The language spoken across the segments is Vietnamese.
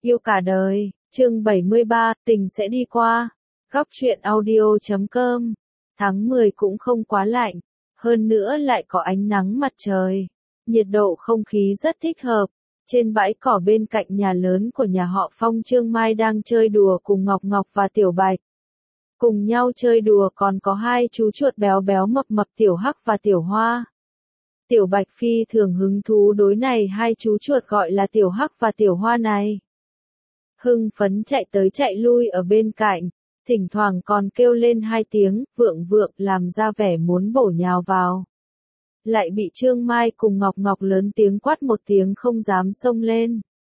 Yêu cả đời, chương 73, tình sẽ đi qua. Góc truyện audio.com. Tháng 10 cũng không quá lạnh, hơn nữa lại có ánh nắng mặt trời. Nhiệt độ không khí rất thích hợp. Trên bãi cỏ bên cạnh nhà lớn của nhà họ Phong, Trương Mai đang chơi đùa cùng Ngọc Ngọc và Tiểu Bạch. Cùng nhau chơi đùa còn có hai chú chuột béo béo mập mập Tiểu Hắc và Tiểu Hoa. Tiểu Bạch phi thường hứng thú đối này hai chú chuột gọi là Tiểu Hắc và Tiểu Hoa này. Hưng phấn chạy tới chạy lui ở bên cạnh, thỉnh thoảng còn kêu lên hai tiếng, vượng vượng, làm ra vẻ muốn bổ nhào vào. Lại bị Trương Mai cùng Ngọc Ngọc lớn tiếng quát một tiếng không dám xông lên.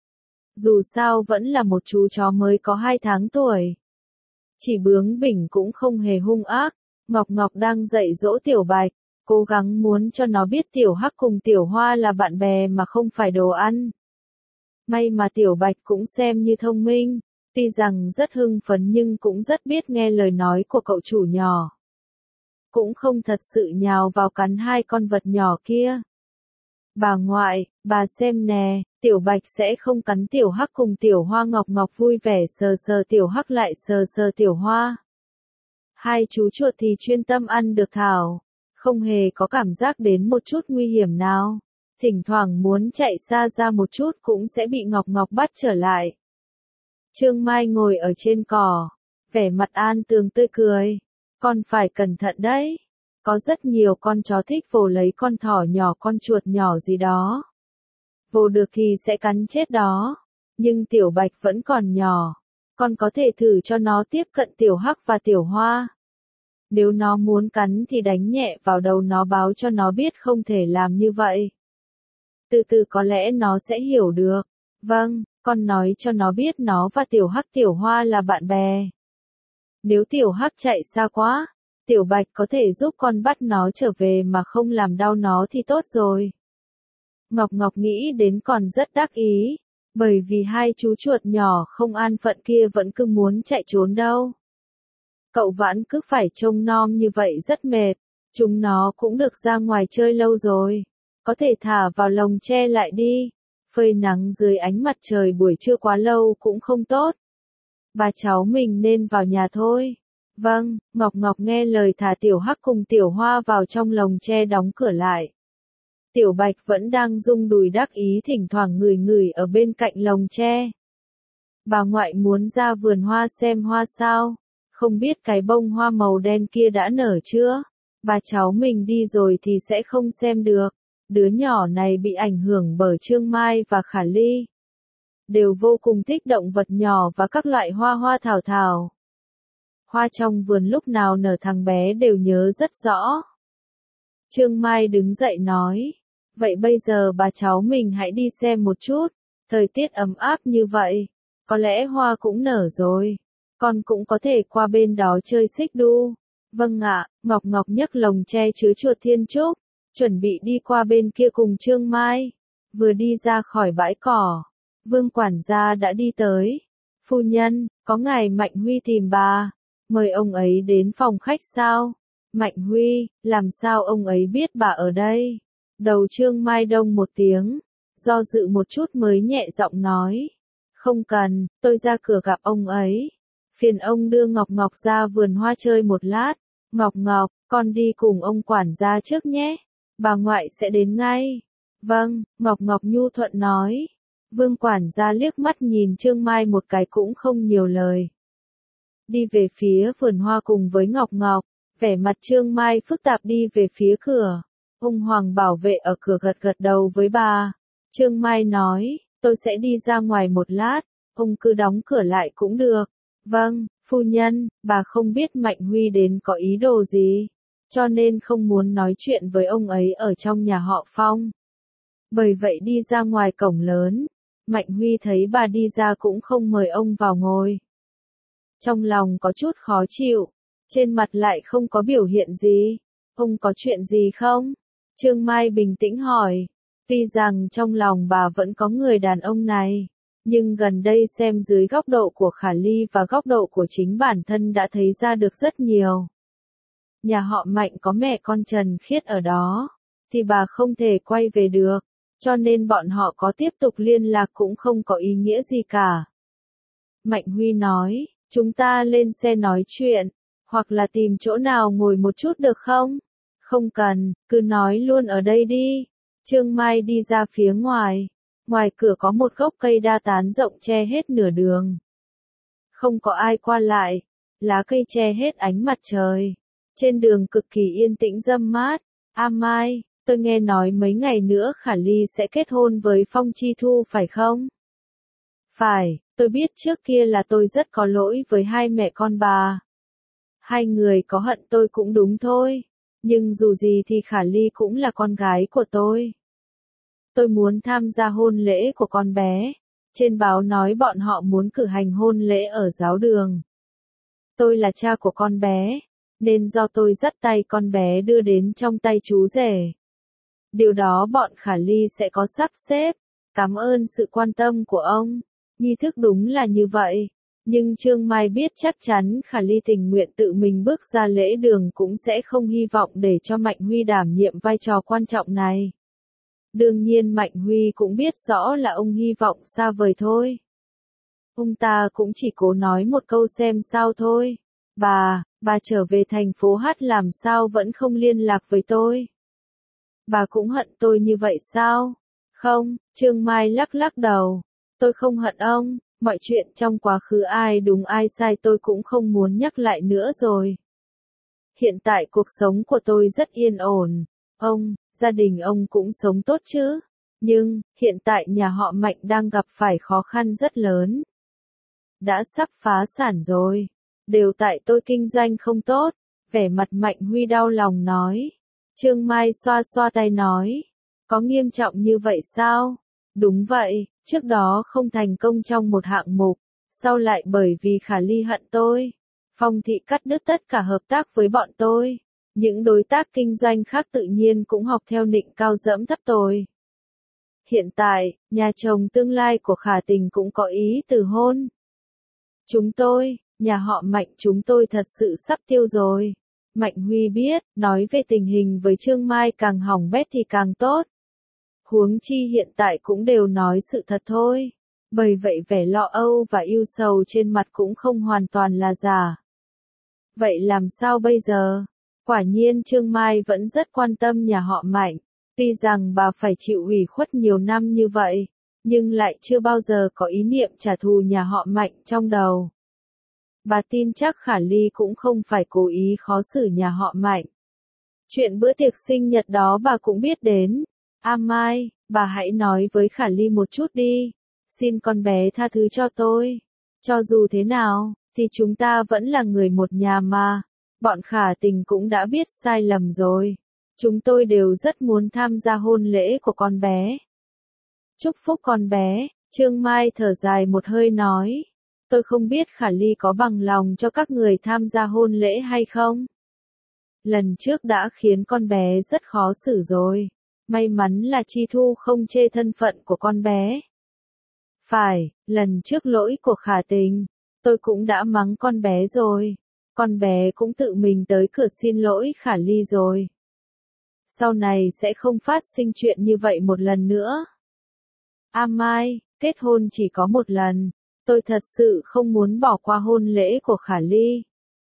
Dù sao vẫn là một chú chó mới có 2 tháng tuổi. Chỉ bướng bỉnh cũng không hề hung ác. Ngọc Ngọc đang dạy dỗ Tiểu Bạch, cố gắng muốn cho nó biết Tiểu Hắc cùng Tiểu Hoa là bạn bè mà không phải đồ ăn. May mà Tiểu Bạch cũng xem như thông minh, tuy rằng rất hưng phấn nhưng cũng rất biết nghe lời nói của cậu chủ nhỏ. Cũng không thật sự nhào vào cắn hai con vật nhỏ kia. Bà ngoại, bà xem nè, Tiểu Bạch sẽ không cắn Tiểu Hắc cùng Tiểu Hoa. Ngọc Ngọc vui vẻ sờ sờ Tiểu Hắc lại sờ sờ Tiểu Hoa. Hai chú chuột thì chuyên tâm ăn được thảo, không hề có cảm giác đến một chút nguy hiểm nào. Thỉnh thoảng muốn chạy xa ra một chút cũng sẽ bị Ngọc Ngọc bắt trở lại. Trương Mai ngồi ở trên cỏ, vẻ mặt an tường tươi cười. Con phải cẩn thận đấy. Có rất nhiều con chó thích vồ lấy con thỏ nhỏ, con chuột nhỏ gì đó. Vồ được thì sẽ cắn chết đó. Nhưng Tiểu Bạch vẫn còn nhỏ. Con có thể thử cho nó tiếp cận Tiểu Hắc và Tiểu Hoa. Nếu nó muốn cắn thì đánh nhẹ vào đầu nó, báo cho nó biết không thể làm như vậy. Từ từ có lẽ nó sẽ hiểu được. Vâng, con nói cho nó biết nó và Tiểu Hắc Tiểu Hoa là bạn bè. Nếu Tiểu Hắc chạy xa quá, Tiểu Bạch có thể giúp con bắt nó trở về mà không làm đau nó thì tốt rồi. Ngọc Ngọc nghĩ đến còn rất đắc ý, bởi vì hai chú chuột nhỏ không an phận kia vẫn cứ muốn chạy trốn đâu. Cậu Vãn cứ phải trông nom như vậy rất mệt, chúng nó cũng được ra ngoài chơi lâu rồi. Có thể thả vào lồng tre lại đi, phơi nắng dưới ánh mặt trời buổi trưa quá lâu cũng không tốt. Bà cháu mình nên vào nhà thôi. Vâng, Ngọc Ngọc nghe lời thả Tiểu Hắc cùng Tiểu Hoa vào trong lồng tre đóng cửa lại. Tiểu Bạch vẫn đang rung đùi đắc ý thỉnh thoảng ngửi ngửi ở bên cạnh lồng tre. Bà ngoại muốn ra vườn hoa xem hoa sao? Không biết cái bông hoa màu đen kia đã nở chưa? Bà cháu mình đi rồi thì sẽ không xem được. Đứa nhỏ này bị ảnh hưởng bởi Trương Mai và Khả Ly. Đều vô cùng thích động vật nhỏ và các loại hoa hoa thảo thảo. Hoa trong vườn lúc nào nở thằng bé đều nhớ rất rõ. Trương Mai đứng dậy nói, vậy bây giờ bà cháu mình hãy đi xem một chút, thời tiết ấm áp như vậy, có lẽ hoa cũng nở rồi, con cũng có thể qua bên đó chơi xích đu. Vâng ạ, Ngọc Ngọc nhấc lồng tre chứa chuột thiên trúc, chuẩn bị đi qua bên kia cùng Trương Mai. Vừa đi ra khỏi bãi cỏ, Vương quản gia đã đi tới. Phu nhân, có ngài Mạnh Huy tìm bà. Mời ông ấy đến phòng khách sao? Mạnh Huy, làm sao ông ấy biết bà ở đây? Đầu Trương Mai đông một tiếng, do dự một chút mới nhẹ giọng nói. Không cần, tôi ra cửa gặp ông ấy. Phiền ông đưa Ngọc Ngọc ra vườn hoa chơi một lát. Ngọc Ngọc, con đi cùng ông quản gia trước nhé. Bà ngoại sẽ đến ngay. Vâng, Ngọc Ngọc nhu thuận nói. Vương quản gia liếc mắt nhìn Trương Mai một cái cũng không nhiều lời. Đi về phía vườn hoa cùng với Ngọc Ngọc, vẻ mặt Trương Mai phức tạp đi về phía cửa. Ông Hoàng bảo vệ ở cửa gật gật đầu với bà. Trương Mai nói, tôi sẽ đi ra ngoài một lát, ông cứ đóng cửa lại cũng được. Vâng, phu nhân, bà không biết Mạnh Huy đến có ý đồ gì, cho nên không muốn nói chuyện với ông ấy ở trong nhà họ Phong. Bởi vậy đi ra ngoài cổng lớn, Mạnh Huy thấy bà đi ra cũng không mời ông vào ngồi. Trong lòng có chút khó chịu, trên mặt lại không có biểu hiện gì. Ông có chuyện gì không? Trương Mai bình tĩnh hỏi. Tuy rằng trong lòng bà vẫn có người đàn ông này, nhưng gần đây xem dưới góc độ của Khả Ly và góc độ của chính bản thân đã thấy ra được rất nhiều. Nhà họ Mạnh có mẹ con Trần Khiết ở đó, thì bà không thể quay về được, cho nên bọn họ có tiếp tục liên lạc cũng không có ý nghĩa gì cả. Mạnh Huy nói, chúng ta lên xe nói chuyện, hoặc là tìm chỗ nào ngồi một chút được không? Không cần, cứ nói luôn ở đây đi. Trương Mai đi ra phía ngoài. Ngoài cửa có một gốc cây đa tán rộng che hết nửa đường. Không có ai qua lại, lá cây che hết ánh mặt trời. Trên đường cực kỳ yên tĩnh râm mát. A Mai, tôi nghe nói mấy ngày nữa Khả Ly sẽ kết hôn với Phong Chi Thu phải không? Phải, tôi biết trước kia là tôi rất có lỗi với hai mẹ con bà. Hai người có hận tôi cũng đúng thôi, nhưng dù gì thì Khả Ly cũng là con gái của tôi. Tôi muốn tham gia hôn lễ của con bé. Trên báo nói bọn họ muốn cử hành hôn lễ ở giáo đường. Tôi là cha của con bé, nên do tôi dắt tay con bé đưa đến trong tay chú rể. Điều đó bọn Khả Ly sẽ có sắp xếp. Cảm ơn sự quan tâm của ông. Nghi thức đúng là như vậy. Nhưng Trương Mai biết chắc chắn Khả Ly tình nguyện tự mình bước ra lễ đường cũng sẽ không hy vọng để cho Mạnh Huy đảm nhiệm vai trò quan trọng này. Đương nhiên Mạnh Huy cũng biết rõ là ông hy vọng xa vời thôi. Ông ta cũng chỉ cố nói một câu xem sao thôi. Bà trở về thành phố Hát làm sao vẫn không liên lạc với tôi? Bà cũng hận tôi như vậy sao? Không, Trương Mai lắc lắc đầu. Tôi không hận ông, mọi chuyện trong quá khứ ai đúng ai sai tôi cũng không muốn nhắc lại nữa rồi. Hiện tại cuộc sống của tôi rất yên ổn. Gia đình ông cũng sống tốt chứ. Nhưng, hiện tại nhà họ Mạnh đang gặp phải khó khăn rất lớn. Đã sắp phá sản rồi. Đều tại tôi kinh doanh không tốt. Vẻ mặt Mạnh Huy đau lòng nói. Trương Mai xoa xoa tay nói. Có nghiêm trọng như vậy sao? Đúng vậy, trước đó không thành công trong một hạng mục. Sau lại bởi vì Khả Ly hận tôi. Phong thị cắt đứt tất cả hợp tác với bọn tôi. Những đối tác kinh doanh khác tự nhiên cũng học theo nịnh cao dẫm thấp tôi. Hiện tại, nhà chồng tương lai của Khả Tình cũng có ý từ hôn. Chúng tôi, nhà họ Mạnh chúng tôi thật sự sắp tiêu rồi. Mạnh Huy biết, nói về tình hình với Trương Mai càng hỏng bét thì càng tốt. Huống chi hiện tại cũng đều nói sự thật thôi. Bởi vậy vẻ lo âu và ưu sầu trên mặt cũng không hoàn toàn là giả. Vậy làm sao bây giờ? Quả nhiên Trương Mai vẫn rất quan tâm nhà họ Mạnh. Tuy rằng bà phải chịu ủy khuất nhiều năm như vậy, nhưng lại chưa bao giờ có ý niệm trả thù nhà họ Mạnh trong đầu. Bà tin chắc Khả Ly cũng không phải cố ý khó xử nhà họ Mạnh. Chuyện bữa tiệc sinh nhật đó bà cũng biết đến. A Mai, bà hãy nói với Khả Ly một chút đi. Xin con bé tha thứ cho tôi. Cho dù thế nào, thì chúng ta vẫn là người một nhà mà. Bọn Khả Tình cũng đã biết sai lầm rồi. Chúng tôi đều rất muốn tham gia hôn lễ của con bé. Chúc phúc con bé, Trương Mai thở dài một hơi nói. Tôi không biết Khả Ly có bằng lòng cho các người tham gia hôn lễ hay không. Lần trước đã khiến con bé rất khó xử rồi. May mắn là Chi Thu không chê thân phận của con bé. Phải, lần trước lỗi của Khả Tình, tôi cũng đã mắng con bé rồi. Con bé cũng tự mình tới cửa xin lỗi Khả Ly rồi. Sau này sẽ không phát sinh chuyện như vậy một lần nữa. A Mai, kết hôn chỉ có một lần. Tôi thật sự không muốn bỏ qua hôn lễ của Khả Ly.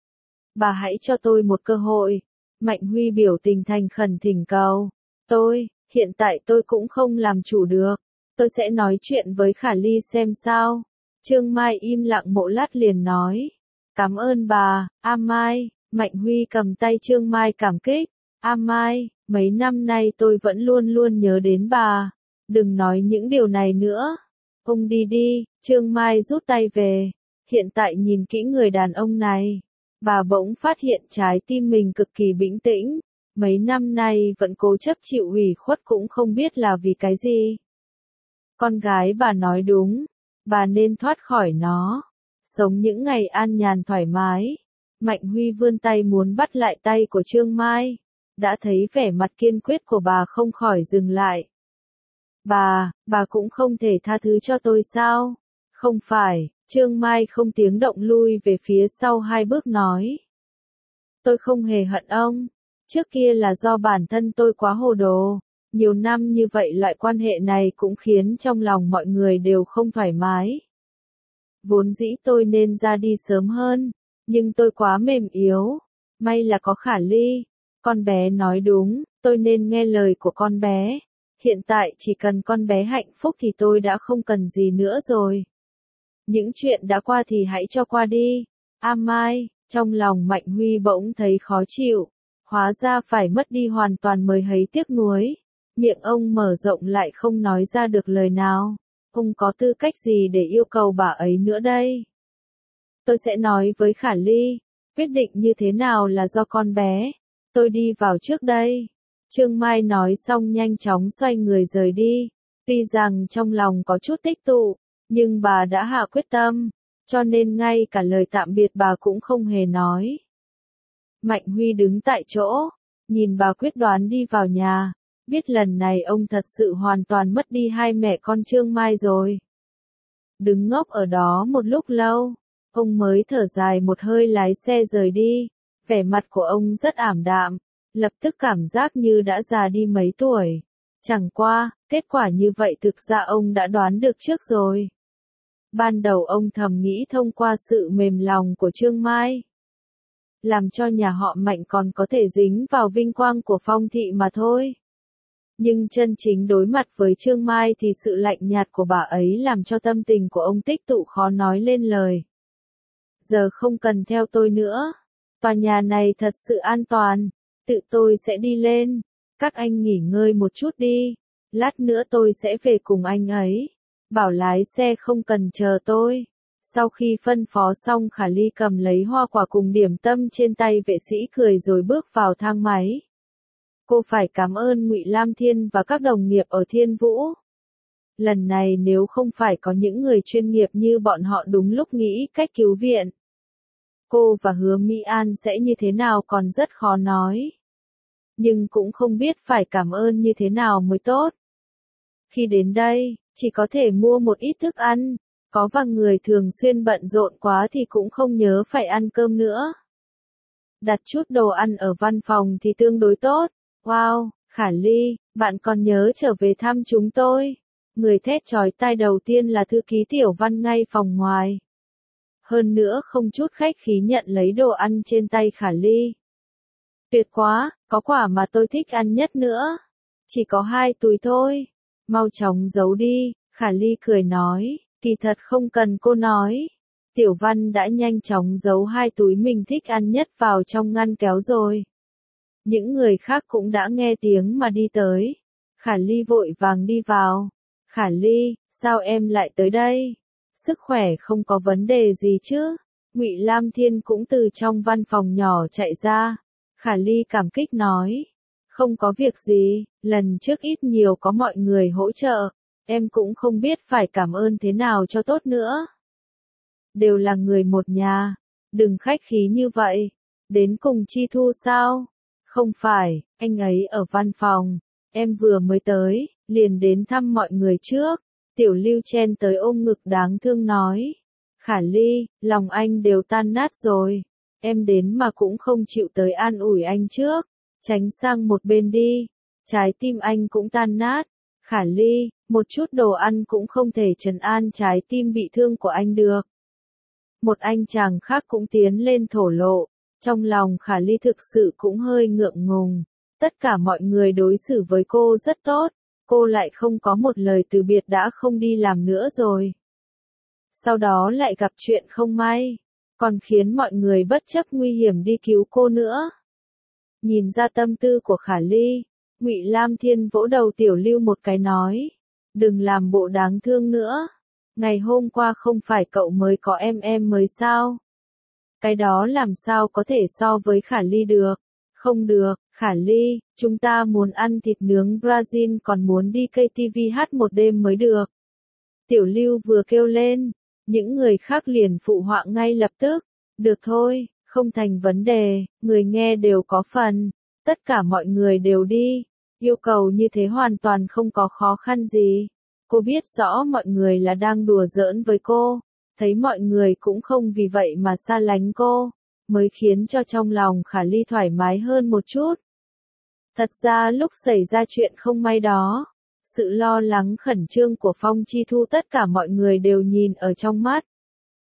Bà hãy cho tôi một cơ hội. Mạnh Huy biểu tình thành khẩn thỉnh cầu. Hiện tại tôi cũng không làm chủ được. Tôi sẽ nói chuyện với Khả Ly xem sao. Trương Mai im lặng một lát liền nói. Cảm ơn bà, A Mai. Mạnh Huy cầm tay Trương Mai cảm kích. A Mai, mấy năm nay tôi vẫn luôn luôn nhớ đến bà. Đừng nói những điều này nữa. Ông đi đi, Trương Mai rút tay về. Hiện tại nhìn kỹ người đàn ông này. Bà bỗng phát hiện trái tim mình cực kỳ bình tĩnh. Mấy năm nay vẫn cố chấp chịu ủy khuất cũng không biết là vì cái gì. Con gái bà nói đúng. Bà nên thoát khỏi nó. Sống những ngày an nhàn thoải mái. Mạnh Huy vươn tay muốn bắt lại tay của Trương Mai. Đã thấy vẻ mặt kiên quyết của bà không khỏi dừng lại. Bà cũng không thể tha thứ cho tôi sao? Không phải, Trương Mai không tiếng động lui về phía sau 2 bước nói. Tôi không hề hận ông. Trước kia là do bản thân tôi quá hồ đồ. Nhiều năm như vậy loại quan hệ này cũng khiến trong lòng mọi người đều không thoải mái. Vốn dĩ tôi nên ra đi sớm hơn, nhưng tôi quá mềm yếu. May là có Khả Ly. Con bé nói đúng, tôi nên nghe lời của con bé. Hiện tại chỉ cần con bé hạnh phúc thì tôi đã không cần gì nữa rồi. Những chuyện đã qua thì hãy cho qua đi. A Mai, trong lòng Mạnh Huy bỗng thấy khó chịu. Hóa ra phải mất đi hoàn toàn mới thấy tiếc nuối. Miệng ông mở rộng lại không nói ra được lời nào. Ông có tư cách gì để yêu cầu bà ấy nữa đây? Tôi sẽ nói với Khả Ly. Quyết định như thế nào là do con bé. Tôi đi vào trước đây. Trương Mai nói xong nhanh chóng xoay người rời đi. Tuy rằng trong lòng có chút tích tụ, nhưng bà đã hạ quyết tâm, cho nên ngay cả lời tạm biệt bà cũng không hề nói. Mạnh Huy đứng tại chỗ, nhìn bà quyết đoán đi vào nhà, biết lần này ông thật sự hoàn toàn mất đi hai mẹ con Trương Mai rồi. Đứng ngốc ở đó một lúc lâu, ông mới thở dài một hơi lái xe rời đi, vẻ mặt của ông rất ảm đạm, lập tức cảm giác như đã già đi mấy tuổi. Chẳng qua, kết quả như vậy thực ra ông đã đoán được trước rồi. Ban đầu ông thầm nghĩ thông qua sự mềm lòng của Trương Mai, làm cho nhà họ Mạnh còn có thể dính vào vinh quang của Phong thị mà thôi. Nhưng chân chính đối mặt với Trương Mai thì sự lạnh nhạt của bà ấy làm cho tâm tình của ông tích tụ khó nói lên lời. Giờ không cần theo tôi nữa. Tòa nhà này thật sự an toàn. Tự tôi sẽ đi lên. Các anh nghỉ ngơi một chút đi. Lát nữa tôi sẽ về cùng anh ấy. Bảo lái xe không cần chờ tôi. Sau khi phân phó xong Khả Ly cầm lấy hoa quả cùng điểm tâm trên tay vệ sĩ cười rồi bước vào thang máy. Cô phải cảm ơn Ngụy Lam Thiên và các đồng nghiệp ở Thiên Vũ. Lần này nếu không phải có những người chuyên nghiệp như bọn họ đúng lúc nghĩ cách cứu viện, cô và Hứa Mỹ An sẽ như thế nào còn rất khó nói. Nhưng cũng không biết phải cảm ơn như thế nào mới tốt. Khi đến đây, chỉ có thể mua một ít thức ăn, có vài người thường xuyên bận rộn quá thì cũng không nhớ phải ăn cơm nữa. Đặt chút đồ ăn ở văn phòng thì tương đối tốt. Wow, Khả Ly, bạn còn nhớ trở về thăm chúng tôi. Người thét chói tai đầu tiên là thư ký Tiểu Văn ngay phòng ngoài. Hơn nữa không chút khách khí nhận lấy đồ ăn trên tay Khả Ly. Tuyệt quá, có quả mà tôi thích ăn nhất nữa. Chỉ có 2 túi thôi. Mau chóng giấu đi, Khả Ly cười nói, kỳ thật không cần cô nói. Tiểu Văn đã nhanh chóng giấu 2 túi mình thích ăn nhất vào trong ngăn kéo rồi. Những người khác cũng đã nghe tiếng mà đi tới. Khả Ly vội vàng đi vào. Khả Ly, sao em lại tới đây? Sức khỏe không có vấn đề gì chứ? Ngụy Lam Thiên cũng từ trong văn phòng nhỏ chạy ra. Khả Ly cảm kích nói. Không có việc gì, lần trước ít nhiều có mọi người hỗ trợ. Em cũng không biết phải cảm ơn thế nào cho tốt nữa. Đều là người một nhà. Đừng khách khí như vậy. Đến cùng Chi Thu sao? Không phải, anh ấy ở văn phòng. Em vừa mới tới, liền đến thăm mọi người trước. Tiểu Lưu chen tới ôm ngực đáng thương nói. Khả Ly, lòng anh đều tan nát rồi. Em đến mà cũng không chịu tới an ủi anh trước. Tránh sang một bên đi. Trái tim anh cũng tan nát. Khả Ly, một chút đồ ăn cũng không thể trấn an trái tim bị thương của anh được. Một anh chàng khác cũng tiến lên thổ lộ. Trong lòng Khả Ly thực sự cũng hơi ngượng ngùng. Tất cả mọi người đối xử với cô rất tốt. Cô lại không có một lời từ biệt đã không đi làm nữa rồi. Sau đó lại gặp chuyện không may. Còn khiến mọi người bất chấp nguy hiểm đi cứu cô nữa. Nhìn ra tâm tư của Khả Ly, Ngụy Lam Thiên vỗ đầu Tiểu Lưu một cái nói. Đừng làm bộ đáng thương nữa. Ngày hôm qua không phải cậu mới có em mới sao? Cái đó làm sao có thể so với Khả Ly được? Không được, Khả Ly, chúng ta muốn ăn thịt nướng Brazil còn muốn đi KTV hát một đêm mới được. Tiểu Lưu vừa kêu lên, những người khác liền phụ họa ngay lập tức. Được thôi, không thành vấn đề, người nghe đều có phần. Tất cả mọi người đều đi. Yêu cầu như thế hoàn toàn không có khó khăn gì. Cô biết rõ mọi người là đang đùa giỡn với cô. Thấy mọi người cũng không vì vậy mà xa lánh cô, mới khiến cho trong lòng Khả Ly thoải mái hơn một chút. Thật ra lúc xảy ra chuyện không may đó, sự lo lắng khẩn trương của Phong Chi Thu tất cả mọi người đều nhìn ở trong mắt.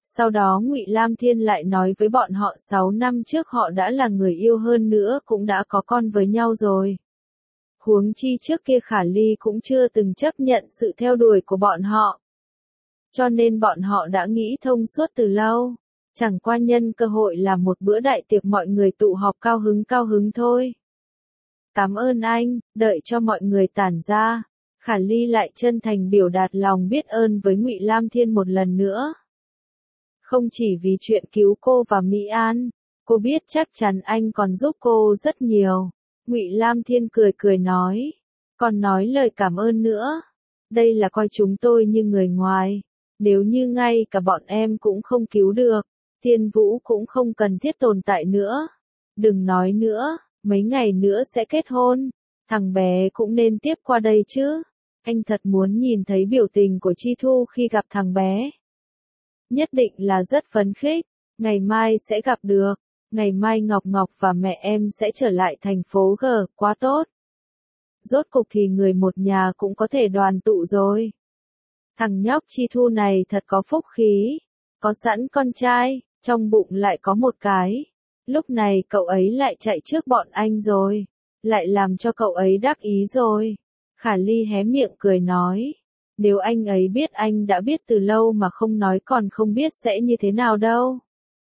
Sau đó Ngụy Lam Thiên lại nói với bọn họ 6 năm trước họ đã là người yêu, hơn nữa cũng đã có con với nhau rồi. Huống chi trước kia Khả Ly cũng chưa từng chấp nhận sự theo đuổi của bọn họ. Cho nên bọn họ đã nghĩ thông suốt từ lâu. Chẳng qua nhân cơ hội làm một bữa đại tiệc mọi người tụ họp cao hứng thôi. Cảm ơn anh, đợi cho mọi người tản ra. Khả Ly lại chân thành biểu đạt lòng biết ơn với Ngụy Lam Thiên một lần nữa. Không chỉ vì chuyện cứu cô và Mỹ An, cô biết chắc chắn anh còn giúp cô rất nhiều. Ngụy Lam Thiên cười nói, còn nói lời cảm ơn nữa. Đây là coi chúng tôi như người ngoài. Nếu như ngay cả bọn em cũng không cứu được, Thiên Vũ cũng không cần thiết tồn tại nữa. Đừng nói nữa, mấy ngày nữa sẽ kết hôn. Thằng bé cũng nên tiếp qua đây chứ. Anh thật muốn nhìn thấy biểu tình của Chi Thu khi gặp thằng bé. Nhất định là rất phấn khích. Ngày mai sẽ gặp được. Ngày mai Ngọc Ngọc và mẹ em sẽ trở lại thành phố G, quá tốt. Rốt cục thì người một nhà cũng có thể đoàn tụ rồi. Thằng nhóc Chi Thu này thật có phúc khí. Có sẵn con trai, trong bụng lại có một cái. Lúc này cậu ấy lại chạy trước bọn anh rồi. Lại làm cho cậu ấy đắc ý rồi. Khả Ly hé miệng cười nói. Nếu anh ấy biết anh đã biết từ lâu mà không nói còn không biết sẽ như thế nào đâu.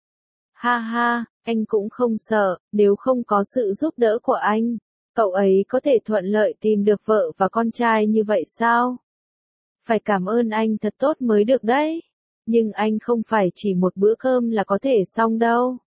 Ha ha, anh cũng không sợ, nếu không có sự giúp đỡ của anh, cậu ấy có thể thuận lợi tìm được vợ và con trai như vậy sao? Phải cảm ơn anh thật tốt mới được đấy. Nhưng anh không phải chỉ một bữa cơm là có thể xong đâu.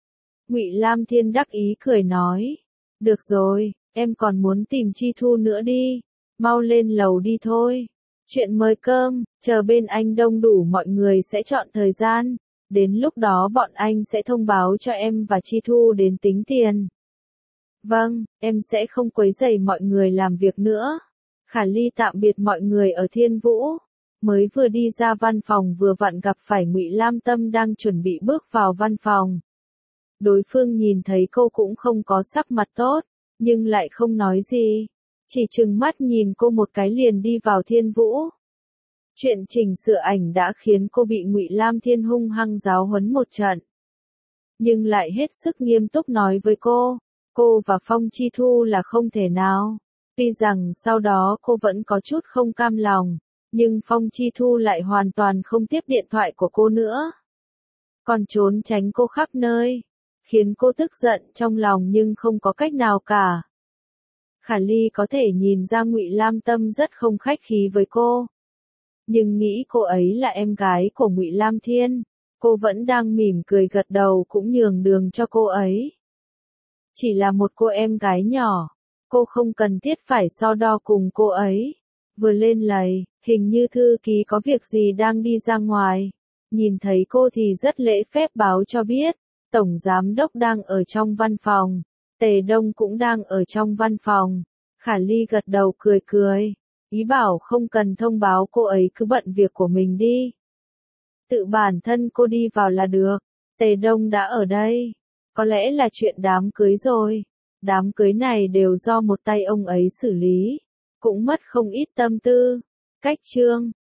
Ngụy Lam Thiên đắc ý cười nói. Được rồi, em còn muốn tìm Chi Thu nữa đi. Mau lên lầu đi thôi. Chuyện mời cơm, chờ bên anh đông đủ mọi người sẽ chọn thời gian. Đến lúc đó bọn anh sẽ thông báo cho em và Chi Thu đến tính tiền. Vâng, em sẽ không quấy rầy mọi người làm việc nữa. Khả Ly tạm biệt mọi người ở Thiên Vũ. Mới vừa đi ra văn phòng vừa vặn gặp phải Ngụy Lam Tâm đang chuẩn bị bước vào văn phòng. Đối phương nhìn thấy cô cũng không có sắc mặt tốt, nhưng lại không nói gì. Chỉ trừng mắt nhìn cô một cái liền đi vào Thiên Vũ. Chuyện chỉnh sửa ảnh đã khiến cô bị Ngụy Lam Thiên hung hăng giáo huấn một trận. Nhưng lại hết sức nghiêm túc nói với cô và Phong Chi Thu là không thể nào. Tuy rằng sau đó cô vẫn có chút không cam lòng, nhưng Phong Chi Thu lại hoàn toàn không tiếp điện thoại của cô nữa. Còn trốn tránh cô khắp nơi, khiến cô tức giận trong lòng nhưng không có cách nào cả. Khả Ly có thể nhìn ra Ngụy Lam Tâm rất không khách khí với cô. Nhưng nghĩ cô ấy là em gái của Ngụy Lam Thiên, cô vẫn đang mỉm cười gật đầu cũng nhường đường cho cô ấy. Chỉ là một cô em gái nhỏ, cô không cần thiết phải so đo cùng cô ấy. Vừa lên lầu, hình như thư ký có việc gì đang đi ra ngoài. Nhìn thấy cô thì rất lễ phép báo cho biết, Tổng Giám Đốc đang ở trong văn phòng, Tề Đông cũng đang ở trong văn phòng. Khả Ly gật đầu cười, ý bảo không cần thông báo cô ấy cứ bận việc của mình đi. Tự bản thân cô đi vào là được, Tề Đông đã ở đây, có lẽ là chuyện đám cưới rồi. Đám cưới này đều do một tay ông ấy xử lý, cũng mất không ít tâm tư. Cách chương